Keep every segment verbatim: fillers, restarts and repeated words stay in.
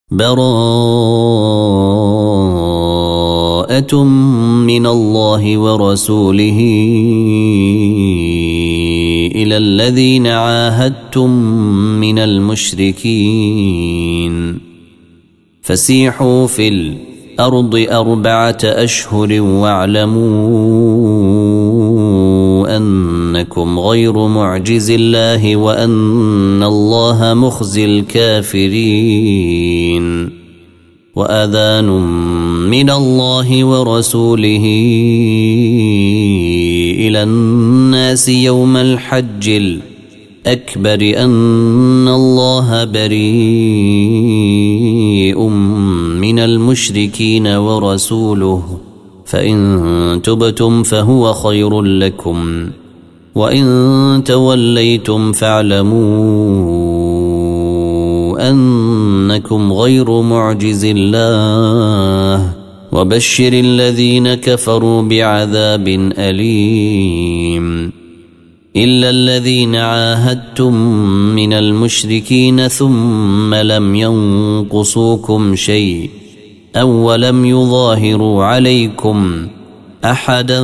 براءة من الله ورسوله إلى الذين عاهدتم من المشركين فسيحوا في الأرض أربعة أشهر واعلموا أنكم غير معجز الله وأن الله مخزي الكافرين وأذان من الله ورسوله إلى الناس يوم الحج الأكبر أن الله بريء من المشركين ورسوله فإن تبتم فهو خير لكم وإن توليتم فاعلموا أنكم غير معجز الله وبشر الذين كفروا بعذاب أليم إلا الذين عاهدتم من المشركين ثم لم ينقصوكم شيء أو ولم يظاهروا عليكم أحدا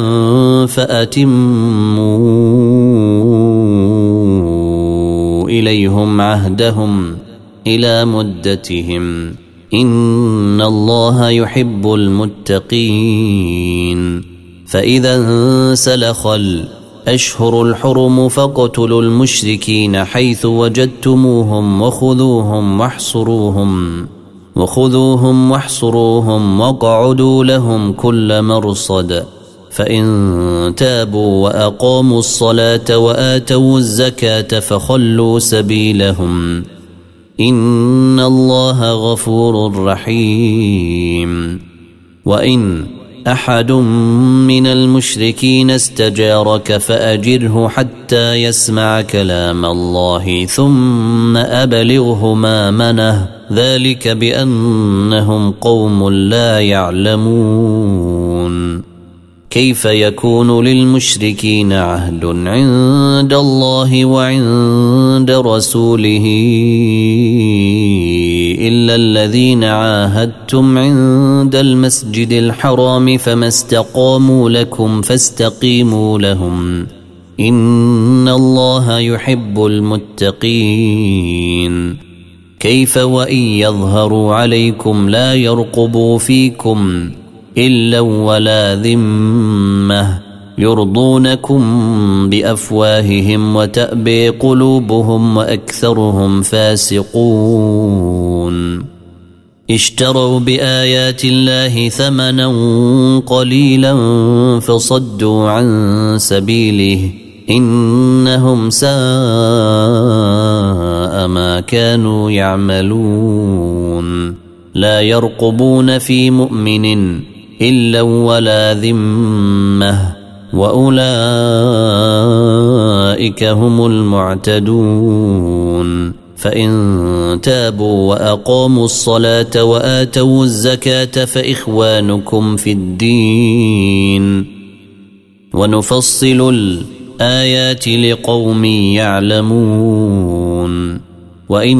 فأتموا إليهم عهدهم إلى مدتهم إن الله يحب المتقين فإذا انسلخ الأشهر الحرم فاقتلوا المشركين حيث وجدتموهم وخذوهم واحصروهم وخذوهم واحصروهم واقعدوا لهم كل مرصد فإن تابوا وأقاموا الصلاة وآتوا الزكاة فخلوا سبيلهم إن الله غفور رحيم وإن أحد من المشركين استجارك فأجره حتى يسمع كلام الله ثم أبلغه مأمنه ذلك بأنهم قوم لا يعلمون كيف يكون للمشركين عهد عند الله وعند رسوله إلا الذين عاهدتم عند المسجد الحرام فما استقاموا لكم فاستقيموا لهم إن الله يحب المتقين كيف وإن يظهروا عليكم لا يرقبوا فيكم إلا ولا ذمة يرضونكم بأفواههم وتأبي قلوبهم وأكثرهم فاسقون اشتروا بآيات الله ثمنا قليلا فصدوا عن سبيله إنهم ساء ما كانوا يعملون لا يرقبون في مؤمن إلا ولا ذمة وأولئك هم المعتدون فإن تابوا وأقاموا الصلاة وآتوا الزكاة فإخوانكم في الدين ونفصل الآيات لقوم يعلمون وإن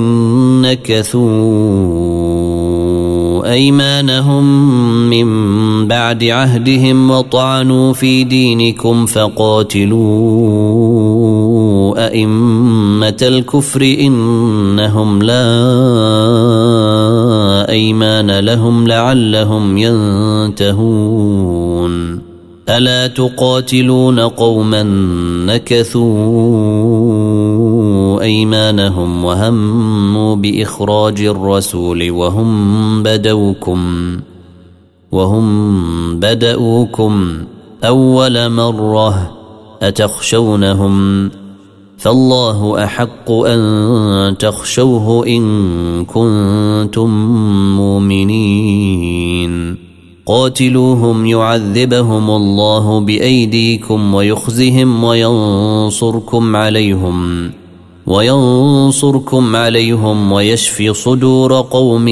نكثوا أيمانهم من بعد عهدهم وطعنوا في دينكم فقاتلوا أئمة الكفر إنهم لا أيمان لهم لعلهم ينتهون ألا تقاتلون قوما نكثوا أيمانهم وهموا بإخراج الرسول وهم بدوكم وهم بدؤوكم أول مرة أتخشونهم فالله أحق أن تخشوه إن كنتم مؤمنين قاتلوهم يعذبهم الله بأيديكم ويخزهم وينصركم عليهم وينصركم عليهم ويشفي صدور قوم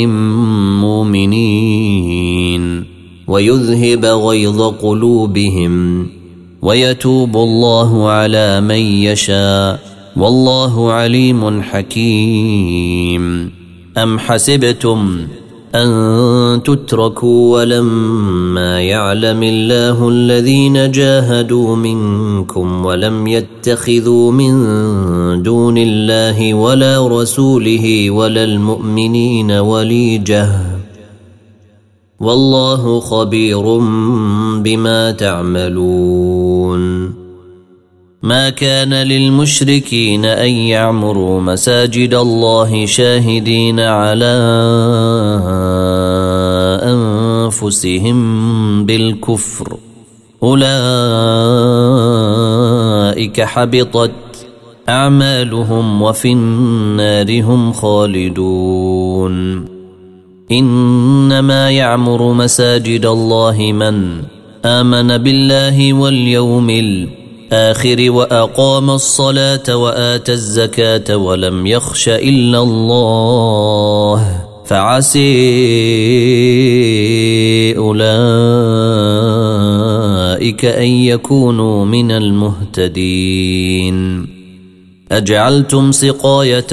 مؤمنين ويذهب غيظ قلوبهم ويتوب الله على من يشاء والله عليم حكيم. أم حسبتم أن تتركوا ولما يعلم الله الذين جاهدوا منكم ولم يتخذوا من دون الله ولا رسوله ولا المؤمنين وليجة والله خبير بما تعملون. ما كان للمشركين أن يعمروا مساجد الله شاهدين على أنفسهم بالكفر أولئك حبطت أعمالهم وفي النار هم خالدون. إنما يعمر مساجد الله من آمن بالله واليوم الآخر وأقام الصلاة وآتى الزكاة ولم يخش إلا الله فعسي أولئك أن يكونوا من المهتدين. أجعلتم سقاية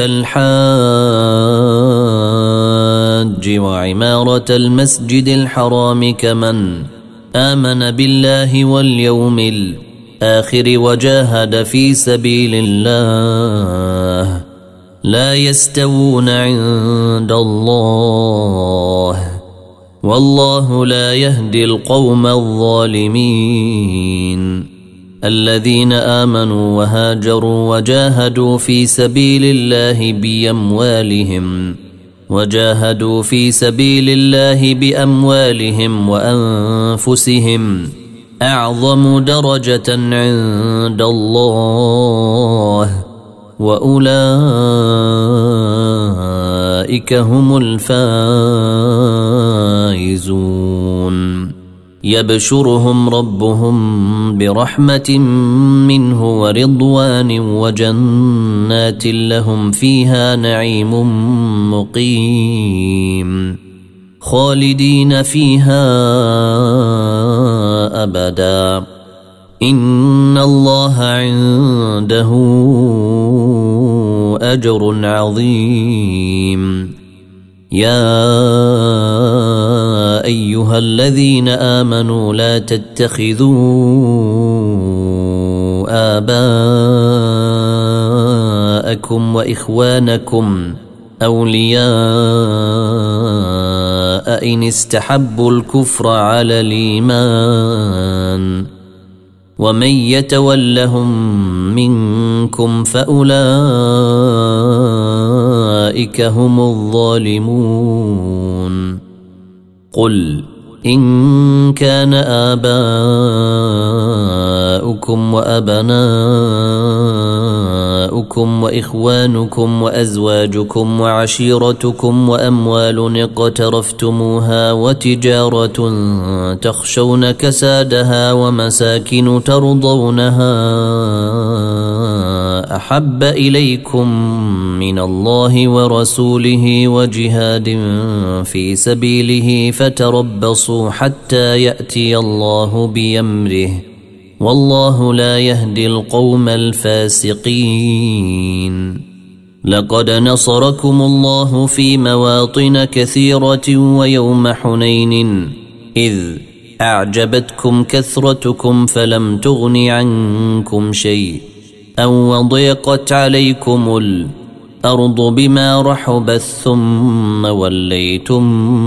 الحاج وعمارة المسجد الحرام كمن آمن بالله واليوم الآخر وجاهد في سبيل الله لا يستوون عند الله والله لا يهدي القوم الظالمين. الذين آمنوا وهاجروا وجاهدوا في سبيل الله بأموالهم وجاهدوا في سبيل الله بأموالهم وأنفسهم أعظم درجة عند الله وأولئك هم الفائزون. يبشرهم ربهم برحمة منه ورضوان وجنات لهم فيها نعيم مقيم خالدين فيها أبدا إن الله عنده أجر عظيم. يا أيها الذين آمنوا لا تتخذوا آباءكم وإخوانكم أولياء إن استحبوا الكفر على الإيمان ومن يتولهم منكم فأولئك هم الظالمون. قل إن كان آباؤكم وأبناؤكم وإخوانكم وأزواجكم وعشيرتكم وأموال اقترفتموها وتجارة تخشون كسادها ومساكن ترضونها أحب إليكم من الله ورسوله وجهاد في سبيله فتربصوا حتى يأتي الله بأمره والله لا يهدي القوم الفاسقين. لقد نصركم الله في مواطن كثيرة ويوم حنين إذ أعجبتكم كثرتكم فلم تغن عنكم شيء أو وضيقت عليكم الأرض بما رحبت ثم وليتم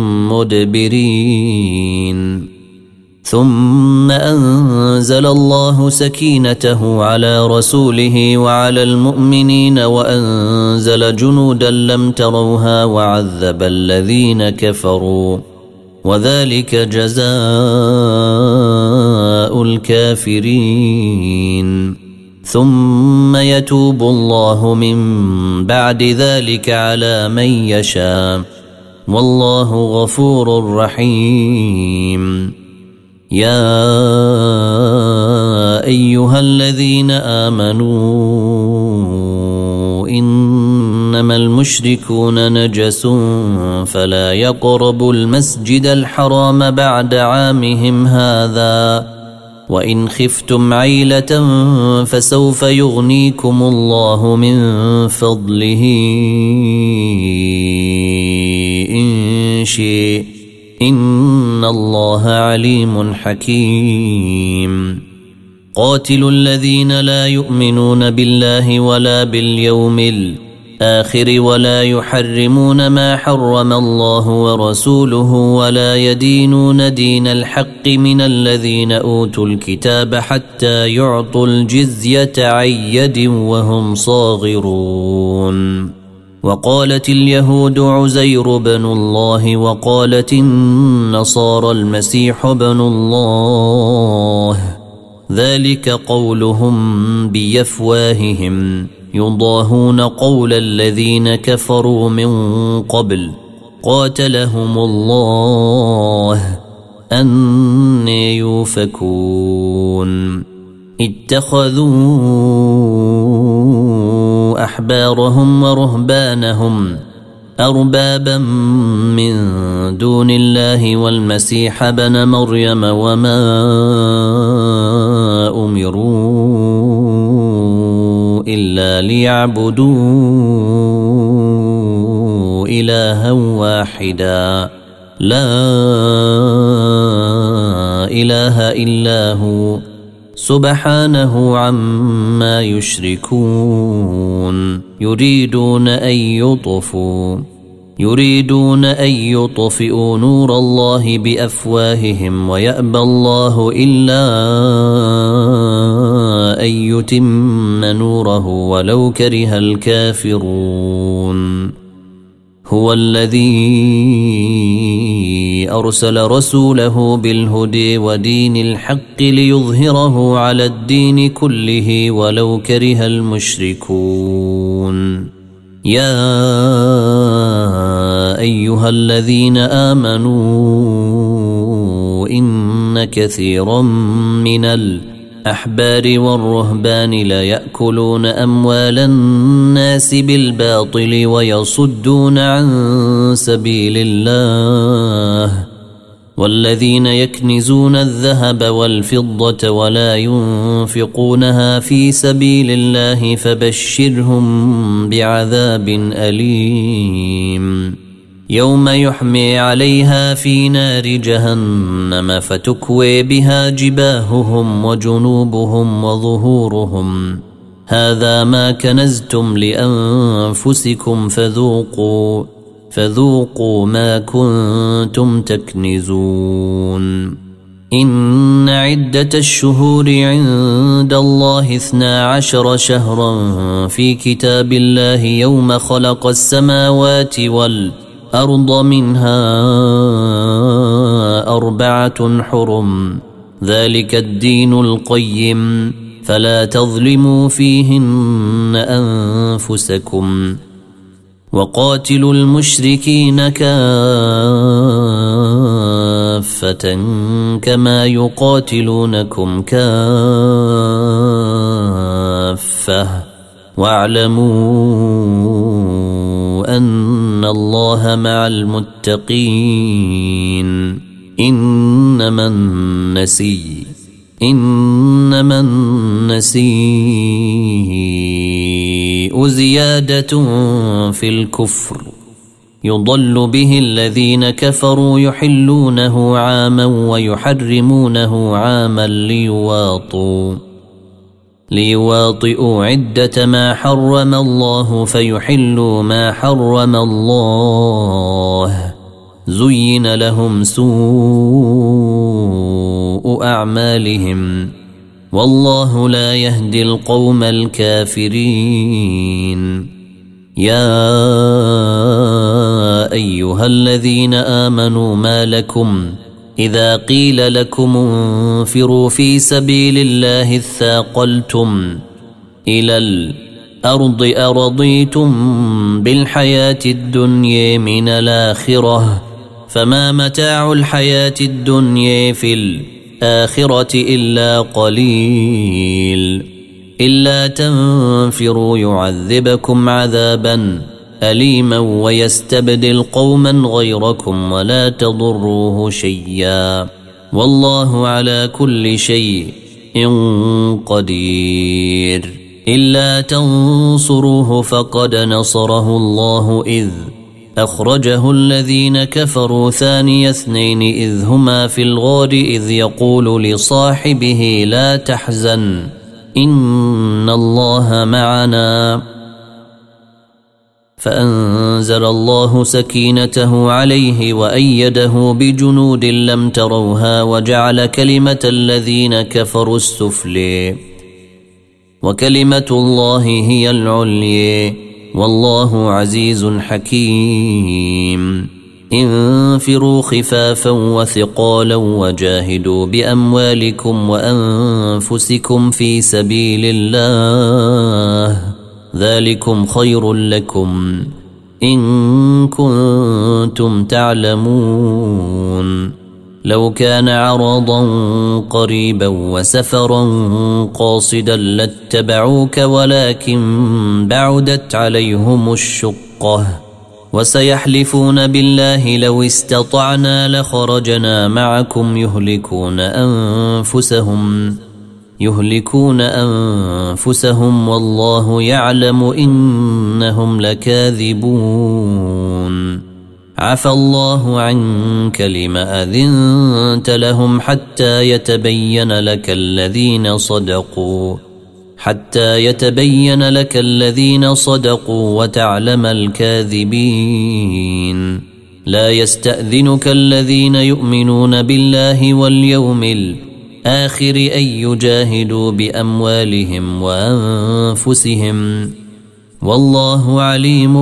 مدبرين. ثم أنزل الله سكينته على رسوله وعلى المؤمنين وأنزل جنودا لم تروها وعذب الذين كفروا وذلك جزاء الكافرين. ثم يتوب الله من بعد ذلك على من يشاء والله غفور رحيم. يا أيها الذين آمنوا إنما المشركون نجس فلا يقربوا المسجد الحرام بعد عامهم هذا وإن خفتم عيلة فسوف يغنيكم الله من فضله إن شيء إن الله عليم حكيم. قاتلوا الذين لا يؤمنون بالله ولا باليوم الآخر ولا يحرمون ما حرم الله ورسوله ولا يدينون دين الحق من الذين أوتوا الكتاب حتى يعطوا الجزية عن يد وهم صاغرون. وقالت اليهود عزير بن الله وقالت النصارى المسيح بن الله ذلك قولهم بأفواههم يضاهون قول الذين كفروا من قبل قاتلهم الله أنى يؤفكون. اتخذوا أحبارهم ورهبانهم أربابا من دون الله والمسيح ابن مريم وما أمروا إلا ليعبدوا إلها واحدا لا إله إلا هو سبحانه عما يشركون. يريدون أن يطفوا يريدون أن يطفئوا نور الله بأفواههم ويأبى الله إلا أن يتم نوره ولو كره الكافرون. هو الذي أرسل رسوله بالهدى ودين الحق ليظهره على الدين كله ولو كره المشركون. يا أيها الذين آمنوا إن كثيرا من الأحبار والرهبان ليأكلون أموال الناس بالباطل ويصدون عن سبيل الله والذين يكنزون الذهب والفضة ولا ينفقونها في سبيل الله فبشرهم بعذاب أليم. يوم يحمي عليها في نار جهنم فتكوي بها جباههم وجنوبهم وظهورهم هذا ما كنزتم لأنفسكم فذوقوا فذوقوا ما كنتم تكنزون. إن عدة الشهور عند الله اثنا عشر شهرا في كتاب الله يوم خلق السماوات والأرض منها أربعة حرم ذلك الدين القيم فلا تظلموا فيهن أنفسكم وقاتلوا المشركين كافة كما يقاتلونكم كافة واعلموا أن الله مع المتقين. إنما النسي إنما النسيء زيادة في الكفر يضل به الذين كفروا يحلونه عاما ويحرمونه عاما ليواطوا ليواطئوا عدة ما حرم الله فيحلوا ما حرم الله زين لهم سوء أعمالهم والله لا يهدي القوم الكافرين. يا أيها الذين آمنوا ما لكم إذا قيل لكم انفروا في سبيل الله اثاقلتم إلى الأرض أرضيتم بالحياة الدنيا من الآخرة فما متاع الحياة الدنيا في الآخرة إلا قليل. إلا تنفروا يعذبكم عذابا أليما ويستبدل قوما غيركم ولا تضروه شيئا والله على كل شيء قدير. إلا تنصروه فقد نصره الله إذ أخرجه الذين كفروا ثاني اثنين إذ هما في الغار إذ يقول لصاحبه لا تحزن إن الله معنا فأنزل الله سكينته عليه وأيده بجنود لم تروها وجعل كلمة الذين كفروا السفلي وكلمة الله هي العلي والله عزيز حكيم. انفروا خفافا وثقالا وجاهدوا بأموالكم وأنفسكم في سبيل الله ذلكم خير لكم إن كنتم تعلمون. لو كان عرضا قريبا وسفرا قاصدا لاتبعوك ولكن بعدت عليهم الشقة وسيحلفون بالله لو استطعنا لخرجنا معكم يهلكون أنفسهم يهلكون أنفسهم والله يعلم إنهم لكاذبون. عفى الله عنك لما أذنت لهم حتى يتبين لك الذين صدقوا حتى يتبين لك الذين صدقوا وتعلم الكاذبين. لا يستأذنك الذين يؤمنون بالله واليوم الآخر أن يجاهدوا بأموالهم وأنفسهم والله عليم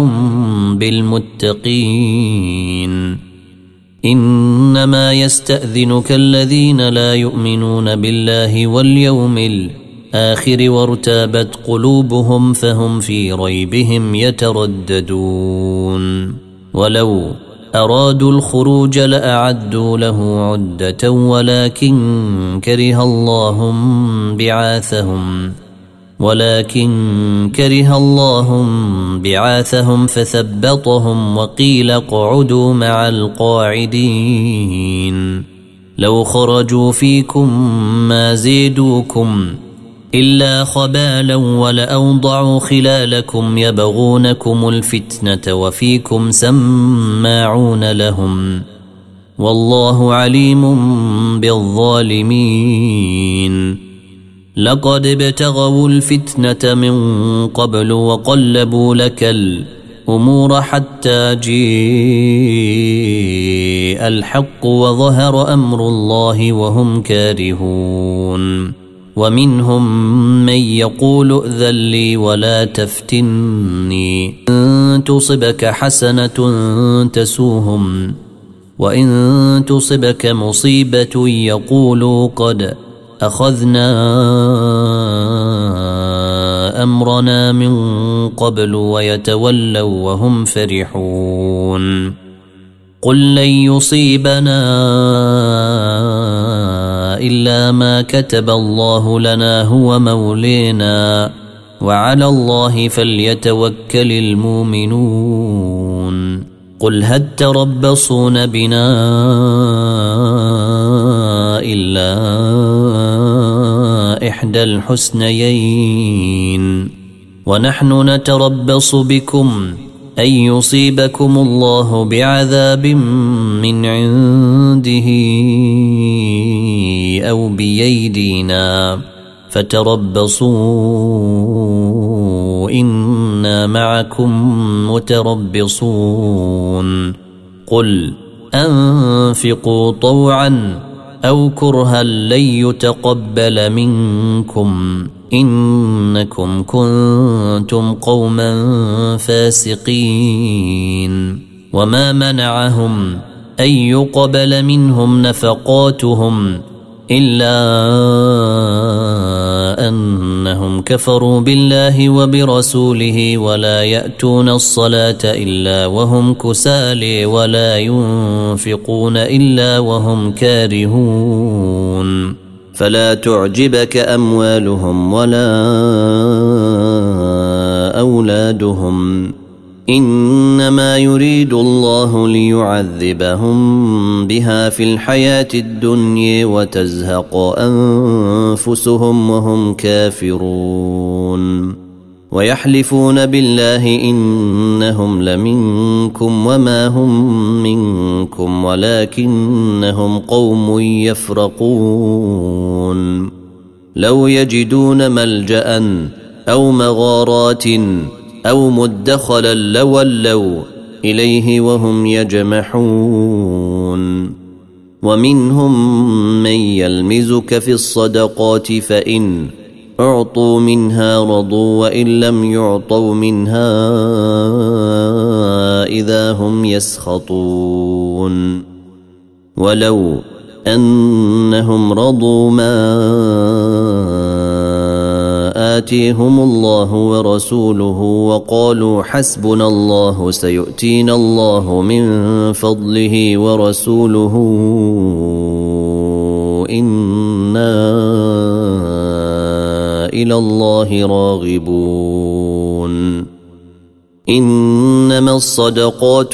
بالمتقين. إنما يستأذنك الذين لا يؤمنون بالله واليوم الآخر وارتابت قلوبهم فهم في ريبهم يترددون. ولو أرادوا الخروج لأعدوا له عدة ولكن كره الله بعاثهم ولكن كره الله بعاثهم فثبطهم وقيل اقعدوا مع القاعدين. لو خرجوا فيكم ما زيدوكم إلا خبالا ولأوضعوا خلالكم يبغونكم الفتنة وفيكم سماعون لهم والله عليم بالظالمين. لقد ابتغوا الفتنة من قبل وقلبوا لك الأمور حتى جيء الحق وظهر أمر الله وهم كارهون. ومنهم من يقول ائذن لي ولا تفتني إن تصبك حسنة تسوهم وإن تصبك مصيبة يقولوا قد أخذنا أمرنا من قبل ويتولوا وهم فرحون. قل لن يصيبنا إلا ما كتب الله لنا هو مولينا وعلى الله فليتوكل المؤمنون. قل هل تربصون بنا إلا إحدى الحسنيين ونحن نتربص بكم أن يصيبكم الله بعذاب من عنده أو بيدينا فتربصوا إنا معكم متربصون. قل أنفقوا طوعا أو كرها لن يتقبل منكم إنكم كنتم قوما فاسقين. وما منعهم أن يقبل منهم نفقاتهم إلا أنهم كفروا بالله وبرسوله ولا يأتون الصلاة إلا وهم كسالى ولا ينفقون إلا وهم كارهون. فلا تعجبك أموالهم ولا أولادهم إنما يريد الله ليعذبهم بها في الحياة الدنيا وتزهق أنفسهم وهم كافرون. ويحلفون بالله إنهم لمنكم وما هم منكم ولكنهم قوم يفرقون لو يجدون ملجأ أو مغارات أو مدخلا لولوا إليه وهم يجمحون ومنهم من يلمزك في الصدقات فإن أعطوا منها رضوا وإن لم يعطوا منها إذا هم يسخطون ولو أنهم رضوا ما آتيهم الله ورسوله وقالوا حسبنا الله سيؤتينا الله من فضله ورسوله إنا إلى الله راغبون إنما الصدقات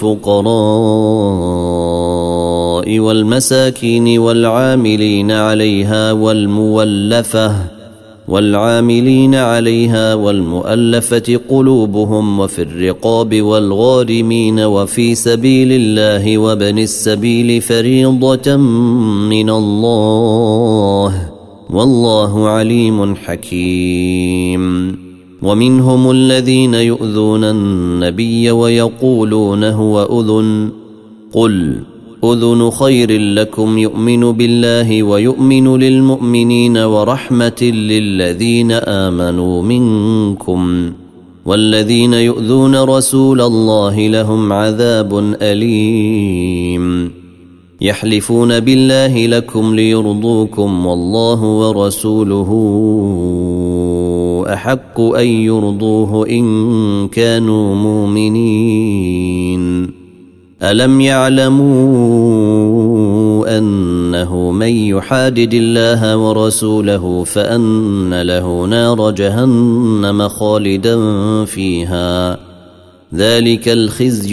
للفقراء والمساكين والعاملين عليها والمولفة والعاملين عليها والمؤلفة قلوبهم وفي الرقاب والغارمين وفي سبيل الله وابن السبيل فريضة من الله والله عليم حكيم ومنهم الذين يؤذون النبي ويقولون هو أذن قل أذن خير لكم يؤمن بالله ويؤمن للمؤمنين ورحمة للذين آمنوا منكم والذين يؤذون رسول الله لهم عذاب أليم يحلفون بالله لكم ليرضوكم والله ورسوله أحق أن يرضوه إن كانوا مؤمنين ألم يعلموا أنه من يحادد الله ورسوله فأن له نار جهنم خالدا فيها ذلك الخزي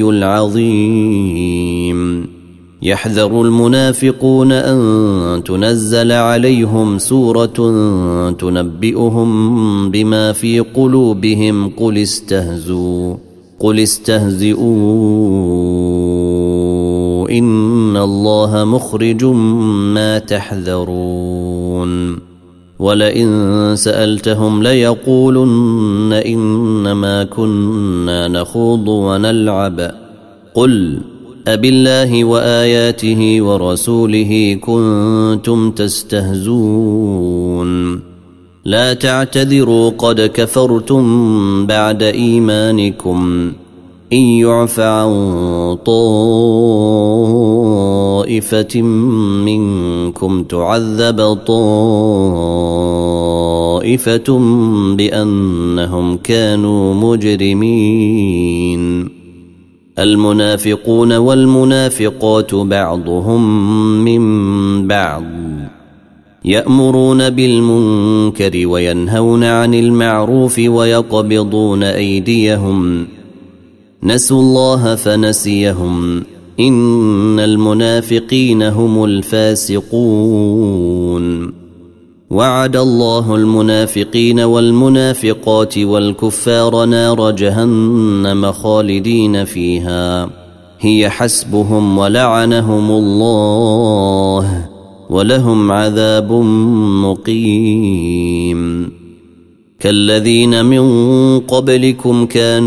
العظيم يحذر المنافقون أن تنزل عليهم سورة تنبئهم بما في قلوبهم قل استهزوا قل استهزئوا إن الله مخرج ما تحذرون ولئن سألتهم ليقولن إنما كنا نخوض ونلعب قل أبالله وآياته ورسوله كنتم تستهزون لا تعتذروا قد كفرتم بعد إيمانكم إن يعف عن طائفة منكم تعذب طائفة بأنهم كانوا مجرمين المنافقون والمنافقات بعضهم من بعض يأمرون بالمنكر وينهون عن المعروف ويقبضون أيديهم نسوا الله فنسيهم إن المنافقين هم الفاسقون وعد الله المنافقين والمنافقات والكفار نار جهنم خالدين فيها هي حسبهم ولعنهم الله ولهم عذاب مقيم كالذين من قبلكم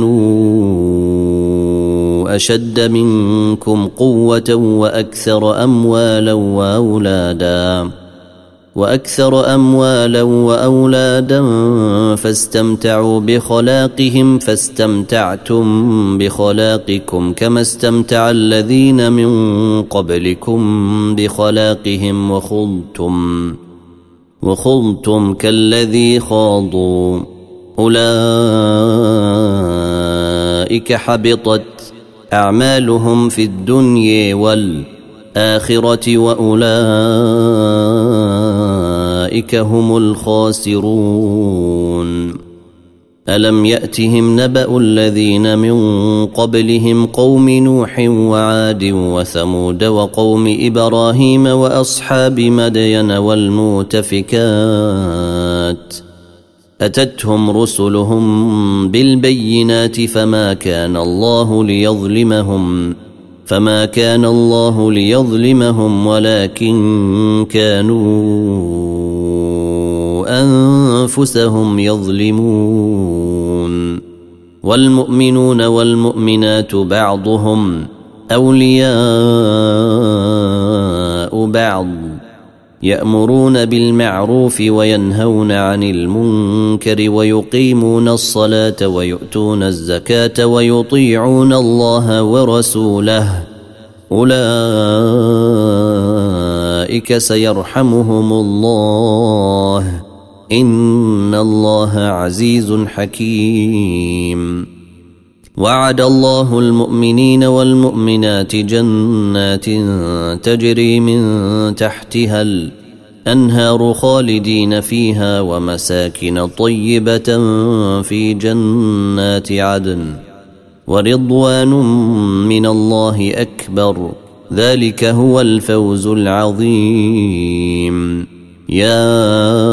كانوا أشد منكم قوة وأكثر أموالا وأولادا وأكثر أموالا وأولادا فاستمتعوا بخلاقهم فاستمتعتم بخلاقكم كما استمتع الذين من قبلكم بخلاقهم وخضتم وخضتم كالذي خاضوا أولئك حبطت أعمالهم في الدنيا والآخرة وأولئك هم الخاسرون ألم يأتهم نبأ الذين من قبلهم قوم نوح وعاد وثمود وقوم إبراهيم وأصحاب مدين والمؤتفكات أتتهم رسلهم بالبينات فما كان الله ليظلمهم فما كان الله ليظلمهم ولكن كانوا أنفسهم يظلمون. والمؤمنون والمؤمنات بعضهم أولياء بعض يأمرون بالمعروف وينهون عن المنكر ويقيمون الصلاة ويؤتون الزكاة ويطيعون الله ورسوله أولئك سيرحمهم الله إن الله عزيز حكيم. وعد الله المؤمنين والمؤمنات جنات تجري من تحتها الأنهار خالدين فيها ومساكن طيبة في جنات عدن ورضوان من الله أكبر ذلك هو الفوز العظيم. يا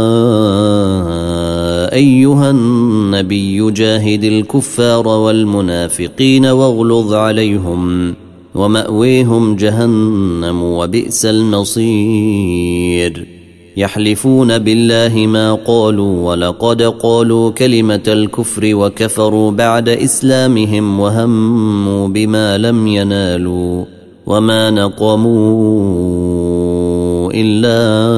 أيها النبي جاهد الكفار والمنافقين واغلظ عليهم ومأويهم جهنم وبئس المصير. يحلفون بالله ما قالوا ولقد قالوا كلمة الكفر وكفروا بعد إسلامهم وهموا بما لم ينالوا وما نقموا إلا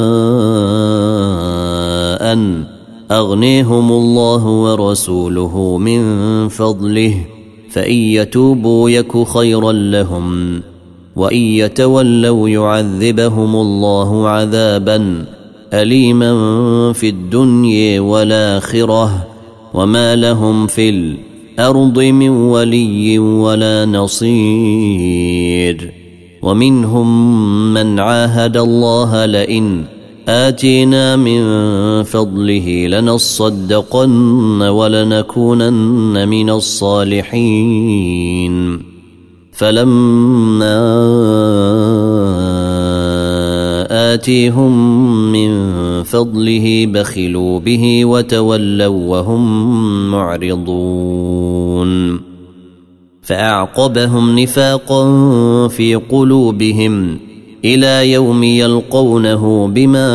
أن أغنيهم الله ورسوله من فضله فإن يتوبوا يك خيرا لهم وإن يتولوا يعذبهم الله عذابا أليما في الدنيا والآخرة وما لهم في الأرض من ولي ولا نصير. ومنهم من عاهد الله لئن آتينا من فضله لنصدقن ولنكونن من الصالحين فلما آتيهم من فضله بخلوا به وتولوا وهم معرضون. فأعقبهم نفاقا في قلوبهم إلى يوم يلقونه بما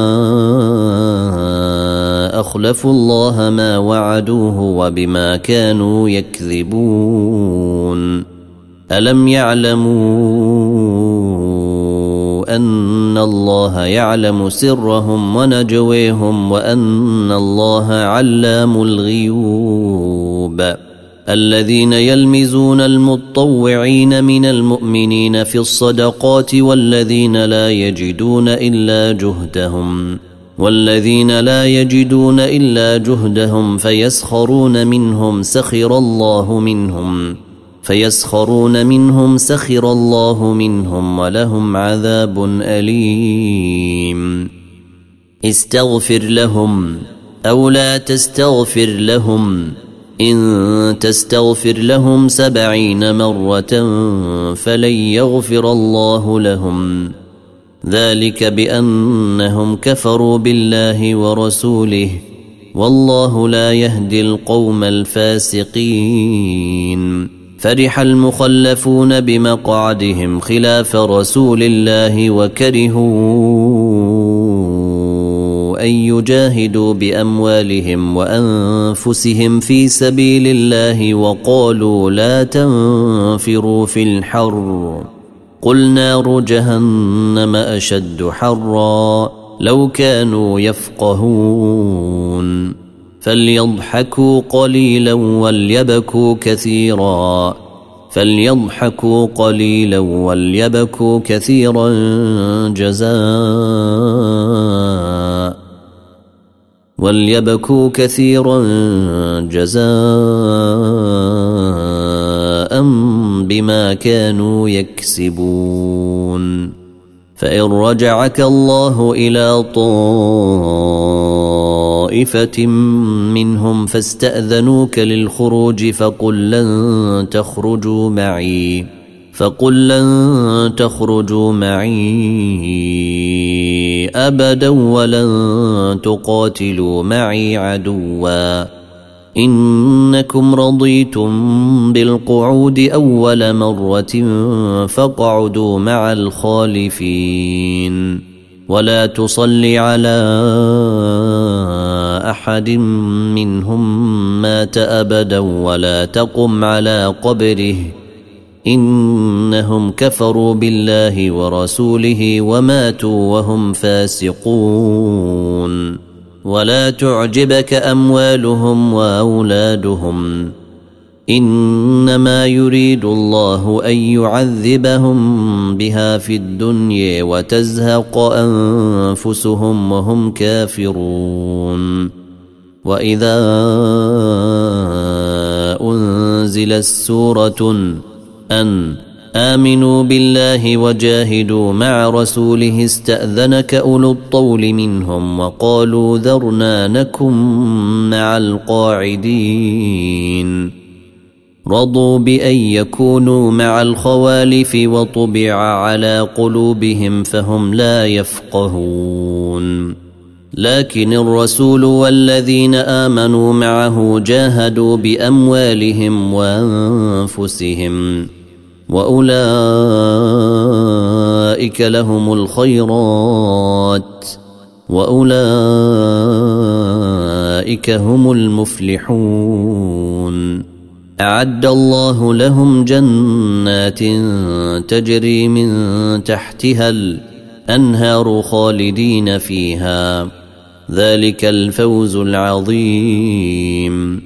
أخلفوا الله ما وعدوه وبما كانوا يكذبون. ألم يعلموا أن الله يعلم سرهم ونجويهم وأن الله علام الغيوب. الذين يلمزون المتطوعين من المؤمنين في الصدقات والذين لا يجدون إلا جهدهم والذين لا يجدون إلا جهدهم فيسخرون منهم سخر الله منهم فيسخرون منهم سخر الله منهم ولهم عذاب أليم. استغفر لهم أو لا تستغفر لهم إن تستغفر لهم سبعين مرة فلن يغفر الله لهم ذلك بأنهم كفروا بالله ورسوله والله لا يهدي القوم الفاسقين. فرح المخلفون بمقعدهم خلاف رسول الله وكرهوا أن يجاهدوا بأموالهم وأنفسهم في سبيل الله وقالوا لا تنفروا في الحر قل نار جهنم أشد حرا لو كانوا يفقهون. فليضحكوا قليلا وليبكوا كثيرا فليضحكوا قليلا وليبكوا كثيرا جزاء وليبكوا كثيرا جزاء بما كانوا يكسبون. فإن رجعك الله إلى طائفة منهم فاستأذنوك للخروج فقل لن تخرجوا معي فقل لن تخرجوا معي أبدا ولن تقاتلوا معي عدوا إنكم رضيتم بالقعود أول مرة فاقعدوا مع الخالفين ولا تصل على أحد منهم مات أبدا ولا تقم على قبره إنهم كفروا بالله ورسوله وماتوا وهم فاسقون ولا تعجبك أموالهم وأولادهم إنما يريد الله أن يعذبهم بها في الدنيا وتزهق أنفسهم وهم كافرون وإذا أنزلت سورة أن آمنوا بالله وجاهدوا مع رسوله استأذنك أولو الطول منهم وقالوا ذرنا نكن مع القاعدين رضوا بأن يكونوا مع الخوالف وطبع على قلوبهم فهم لا يفقهون لكن الرسول والذين آمنوا معه جاهدوا بأموالهم وأنفسهم وأولئك لهم الخيرات وأولئك هم المفلحون أعد الله لهم جنات تجري من تحتها الأنهار خالدين فيها ذلك الفوز العظيم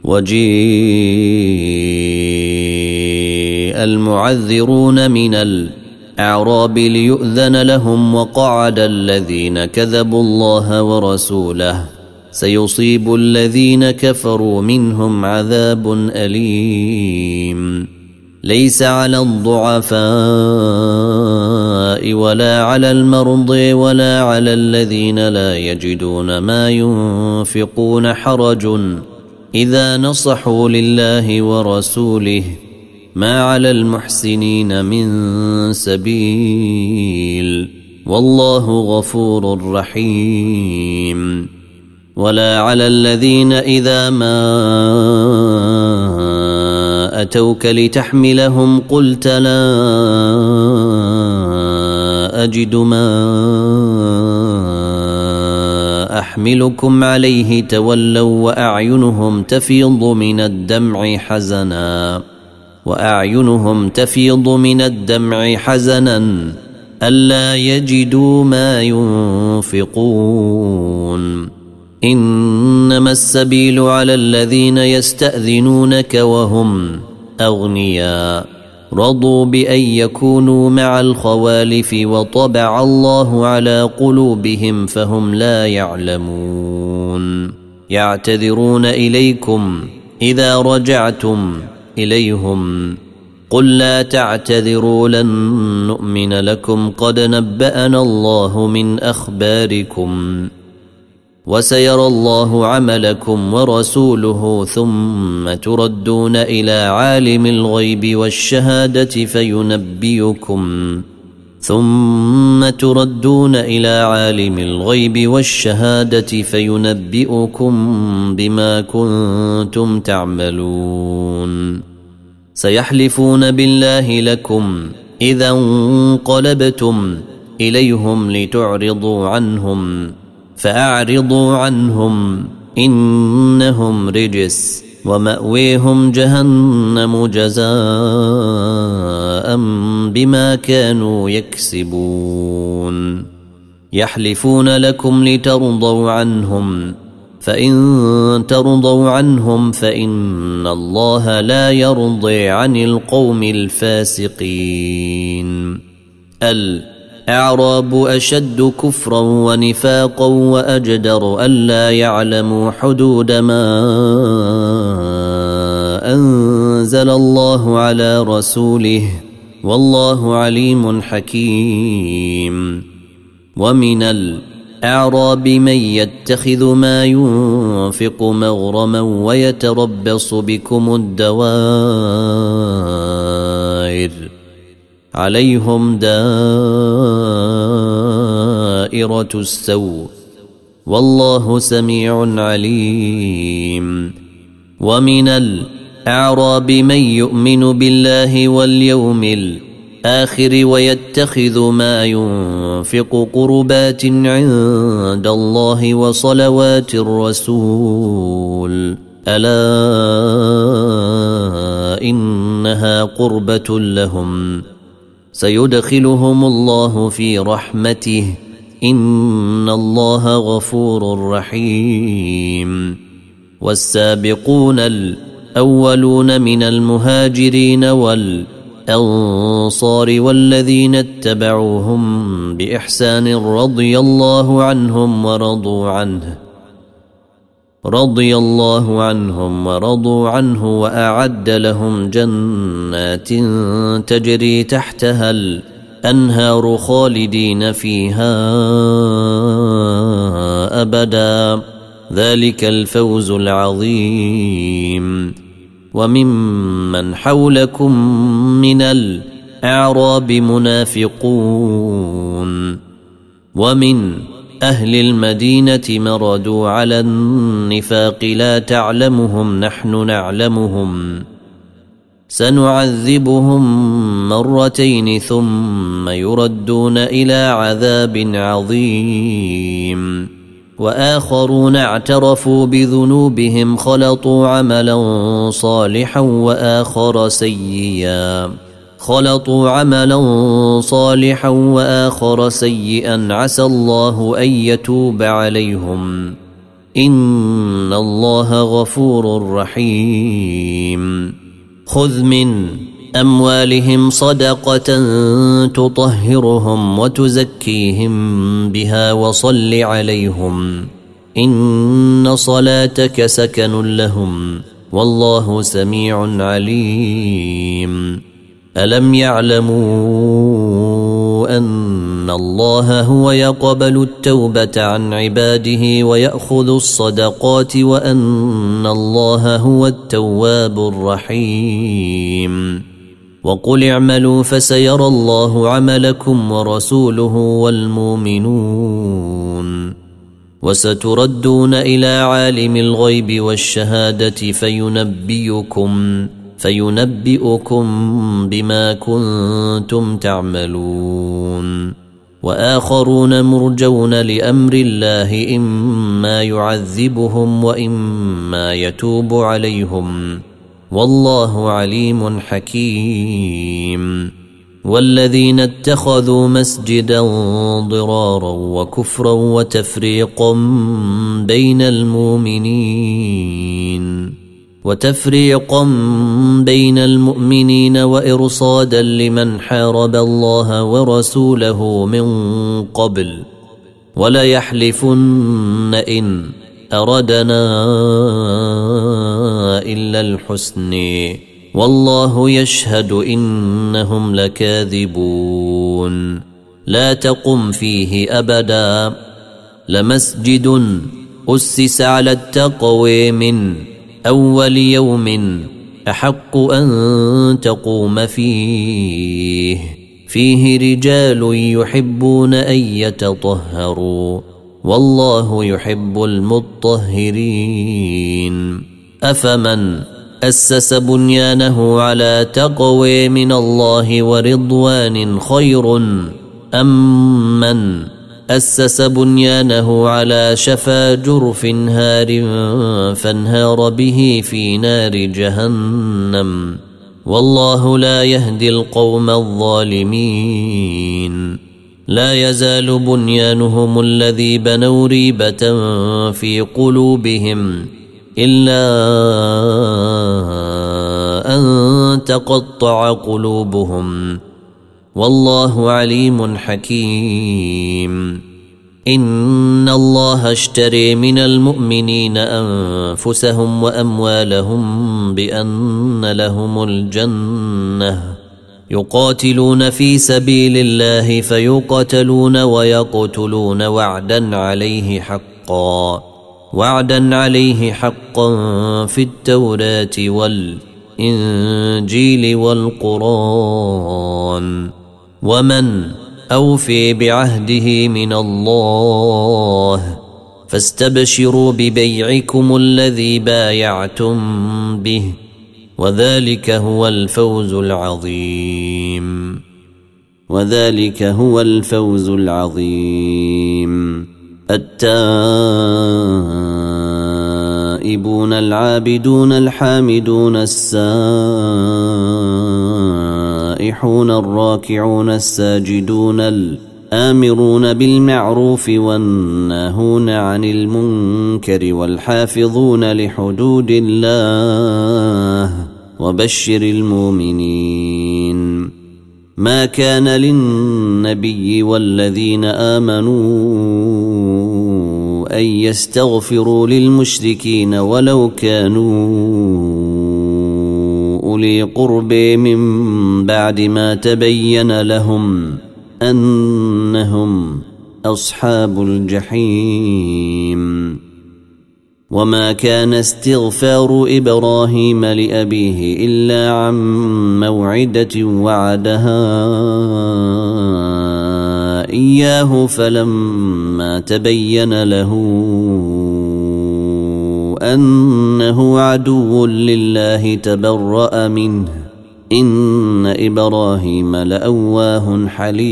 وجيء المعذرون من الأعراب ليؤذن لهم وقعد الذين كذبوا الله ورسوله سيصيب الذين كفروا منهم عذاب أليم ليس على الضعفاء ولا على المرضى ولا على الذين لا يجدون ما ينفقون حرج إذا نصحوا لله ورسوله ما على المحسنين من سبيل والله غفور رحيم ولا على الذين إذا ما أتوك لتحملهم قلت لا أجد ما أحملكم عليه تولوا وأعينهم تفيض من الدمع حزنا وأعينهم تفيض من الدمع حزنا ألا يجدوا ما ينفقون إنما السبيل على الذين يستأذنونك وهم أغنياء رضوا بأن يكونوا مع الخوالف وطبع الله على قلوبهم فهم لا يعلمون يعتذرون إليكم إذا رجعتم إليهم قل لا تعتذروا لن نؤمن لكم قد نبأنا الله من أخباركم وسيرى الله عملكم ورسوله ثم تردون إلى عالم الغيب والشهادة فينبئكم ثم تردون إلى عالم الغيب والشهادة فينبئكم بما كنتم تعملون سيحلفون بالله لكم إذا انقلبتم إليهم لتعرضوا عنهم فأعرضوا عنهم إنهم رجس ومأويهم جهنم جزاء بما كانوا يكسبون يحلفون لكم لترضوا عنهم فإن ترضوا عنهم فإن الله لا يرضي عن القوم الفاسقين الأعراب أشد كفرا ونفاقا وأجدر ألا يعلموا حدود ما أنزل الله على رسوله والله عليم حكيم ومن الأعراب من يتخذ ما ينفق مغرما ويتربص بكم الدوائر عليهم دائرة السوء والله سميع عليم. ومن الأعراب من يؤمن بالله واليوم الآخر ويتخذ ما ينفق قربات عند الله وصلوات الرسول ألا إنها قربة لهم سيدخلهم الله في رحمته إن الله غفور رحيم. والسابقون الأولون من المهاجرين والأنصار والذين اتبعوهم بإحسان رضي الله عنهم ورضوا عنه رضي الله عنهم ورضوا عنه وأعد لهم جنات تجري تحتها الأنهار خالدين فيها أبدا ذلك الفوز العظيم. وممن حولكم من الأعراب منافقون ومن أهل المدينة مردوا على النفاق لا تعلمهم نحن نعلمهم سنعذبهم مرتين ثم يردون إلى عذاب عظيم. وآخرون اعترفوا بذنوبهم خلطوا عملا صالحا وآخر سيئا خلطوا عملا صالحا وآخر سيئا عسى الله أن يتوب عليهم إن الله غفور رحيم. خذ من أموالهم صدقة تطهرهم وتزكيهم بها وصل عليهم إن صلاتك سكن لهم والله سميع عليم. ألم يعلموا أن الله هو يقبل التوبة عن عباده ويأخذ الصدقات وأن الله هو التواب الرحيم. وقل اعملوا فسيرى الله عملكم ورسوله والمؤمنون وستردون إلى عالم الغيب والشهادة فينبئكم فينبئكم بما كنتم تعملون. وآخرون مرجون لأمر الله إما يعذبهم وإما يتوب عليهم والله عليم حكيم. والذين اتخذوا مسجدا ضرارا وكفرا وتفريقا بين المؤمنين وتفريقا بين المؤمنين وإرصادا لمن حارب الله ورسوله من قبل وليحلفن إن أردنا إلا الحسن والله يشهد إنهم لكاذبون. لا تقم فيه أبدا لمسجد أسس على التقوى من أول يوم أحق أن تقوم فيه فيه رجال يحبون أن يتطهروا والله يحب المطهرين. أفمن أسس بنيانه على تقوى من الله ورضوان خير أم من أسس بنيانه على شفا جرف هار فانهار به في نار جهنم والله لا يهدي القوم الظالمين. لا يزال بنيانهم الذي بنوا ريبة في قلوبهم إلا أن تقطع قلوبهم والله عليم حكيم. إن الله اشتري من المؤمنين أنفسهم وأموالهم بأن لهم الجنة يقاتلون في سبيل الله فيقتلون ويقتلون وعدا عليه حقا وعدا عليه حقا في التوراة والإنجيل والقرآن ومن أوفي بعهده من الله فاستبشروا ببيعكم الذي بايعتم به وذلك هو الفوز العظيم وذلك هو الفوز العظيم. التائبون العابدون الحامدون السائحون الراكعون الساجدون الآمرون بالمعروف والناهون عن المنكر والحافظون لحدود الله وبشر المؤمنين. ما كان للنبي والذين آمنوا أن يستغفروا للمشركين ولو كانوا أولي قرب من بعد ما تبين لهم أنهم أصحاب الجحيم. وما كان استغفار إبراهيم لأبيه إلا عن موعدة وعدها إياه فلما تبين له أنه عدو لله تبرأ منه إن إبراهيم لأواه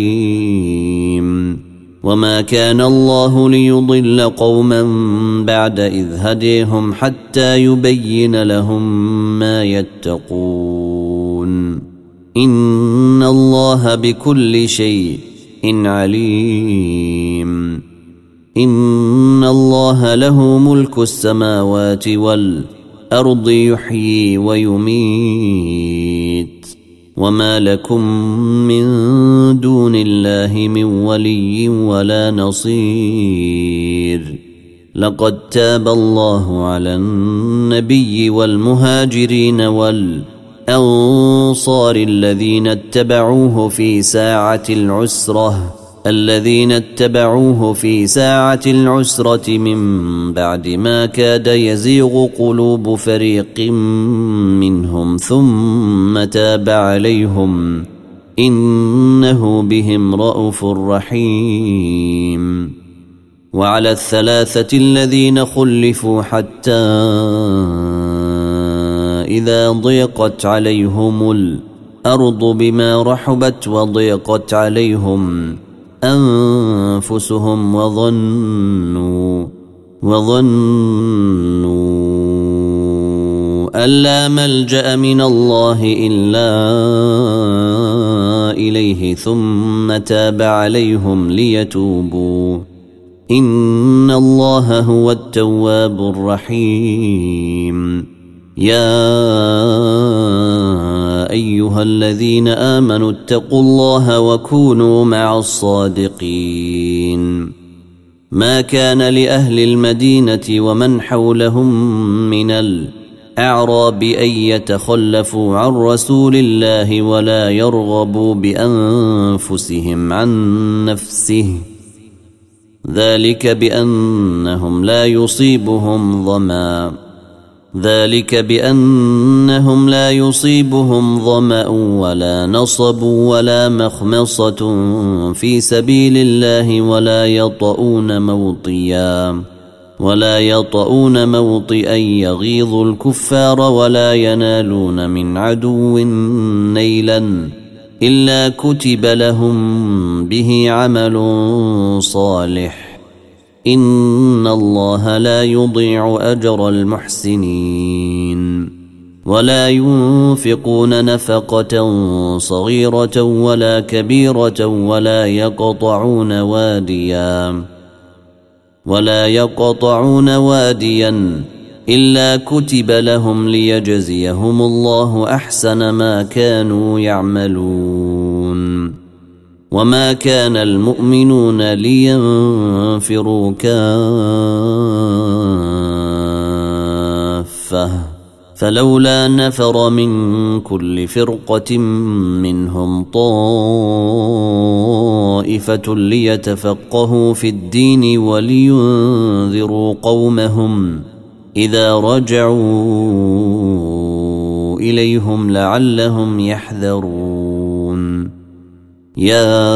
حليم. وما كان الله ليضل قوما بعد إذ هديهم حتى يبين لهم ما يتقون إن الله بكل شيء عليم. إن الله له ملك السماوات والأرض يحيي ويميت وما لكم من دون الله من ولي ولا نصير. لقد تاب الله على النبي والمهاجرين والأنصار الذين اتبعوه في ساعة العسرة الذين اتبعوه في ساعة العسرة من بعد ما كاد يزيغ قلوب فريق منهم ثم تاب عليهم إنه بهم رءوف رحيم. وعلى الثلاثة الذين خلفوا حتى إذا ضيقت عليهم الأرض بما رحبت وضيقت عليهم أنفسهم وظنوا وظنوا أن لا ملجأ من الله إلا إليه ثم تاب عليهم ليتوبوا إن الله هو التواب الرحيم. يا أيها الذين آمنوا اتقوا الله وكونوا مع الصادقين. ما كان لأهل المدينة ومن حولهم من الأعراب أن يتخلفوا عن رسول الله ولا يرغبوا بأنفسهم عن نفسه ذلك بأنهم لا يصيبهم ظمأ ذلك بأنهم لا يصيبهم ظمأ ولا نصب ولا مخمصة في سبيل الله ولا يطؤون موطئا ولا يطؤون موطئا يغيظ الكفار ولا ينالون من عدو نيلا إلا كتب لهم به عمل صالح إن الله لا يضيع أجر المحسنين. ولا ينفقون نفقة صغيرة ولا كبيرة ولا يقطعون واديا ولا يقطعون واديا إلا كتب لهم ليجزيهم الله أحسن ما كانوا يعملون. وما كان المؤمنون لينفروا كافة فلولا نفر من كل فرقة منهم طائفة ليتفقهوا في الدين ولينذروا قومهم إذا رجعوا إليهم لعلهم يحذرون. يا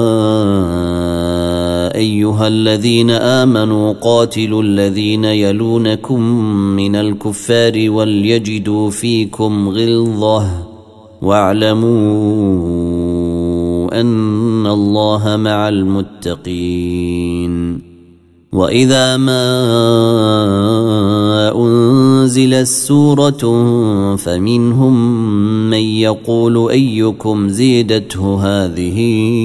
أيها الذين آمنوا قاتلوا الذين يلونكم من الكفار وليجدوا فيكم غلظة واعلموا أن الله مع المتقين. وإذا ما أنزلت سورة فمنهم من يقول أيكم زيدته هذه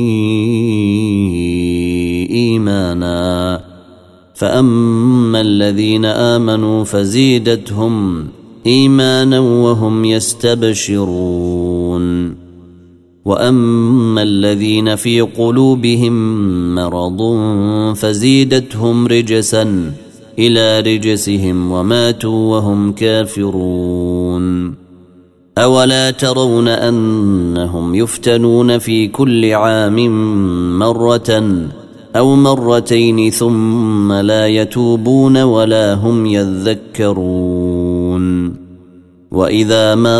إيمانا فأما الذين آمنوا فزيدتهم إيمانا وهم يستبشرون وأما الذين في قلوبهم مرض فزيدتهم رجسا إلى رجسهم وماتوا وهم كافرون. أولا ترون أنهم يفتنون في كل عام مرة أو مرتين ثم لا يتوبون ولا هم يذكرون. وإذا ما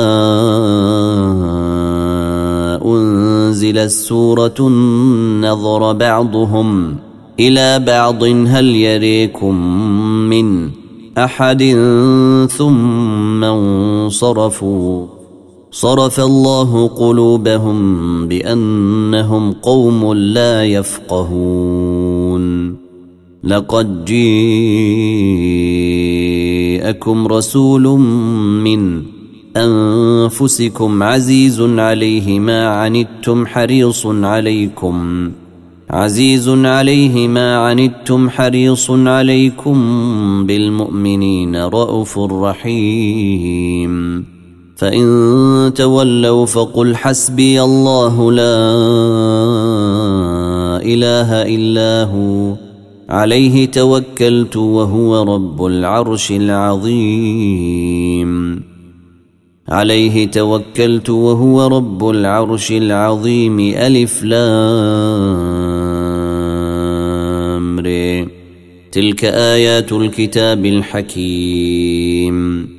أنزلت سورة نظر بعضهم إلى بعض هل يريكم من أحد ثم انصرفوا صرف الله قلوبهم بأنهم قوم لا يفقهون. لقد جاءكم رسول من أنفسكم عزيز عليه ما عنتم حريص عليكم عزيز عليه ما عنتم حريص عليكم بالمؤمنين رءوف رحيم. فإن تولوا فقل حسبي الله لا إله إلا هو عليه توكلت وهو رب العرش العظيم عليه توكلت وهو رب العرش العظيم. ألف لام ر تلك آيات الكتاب الحكيم.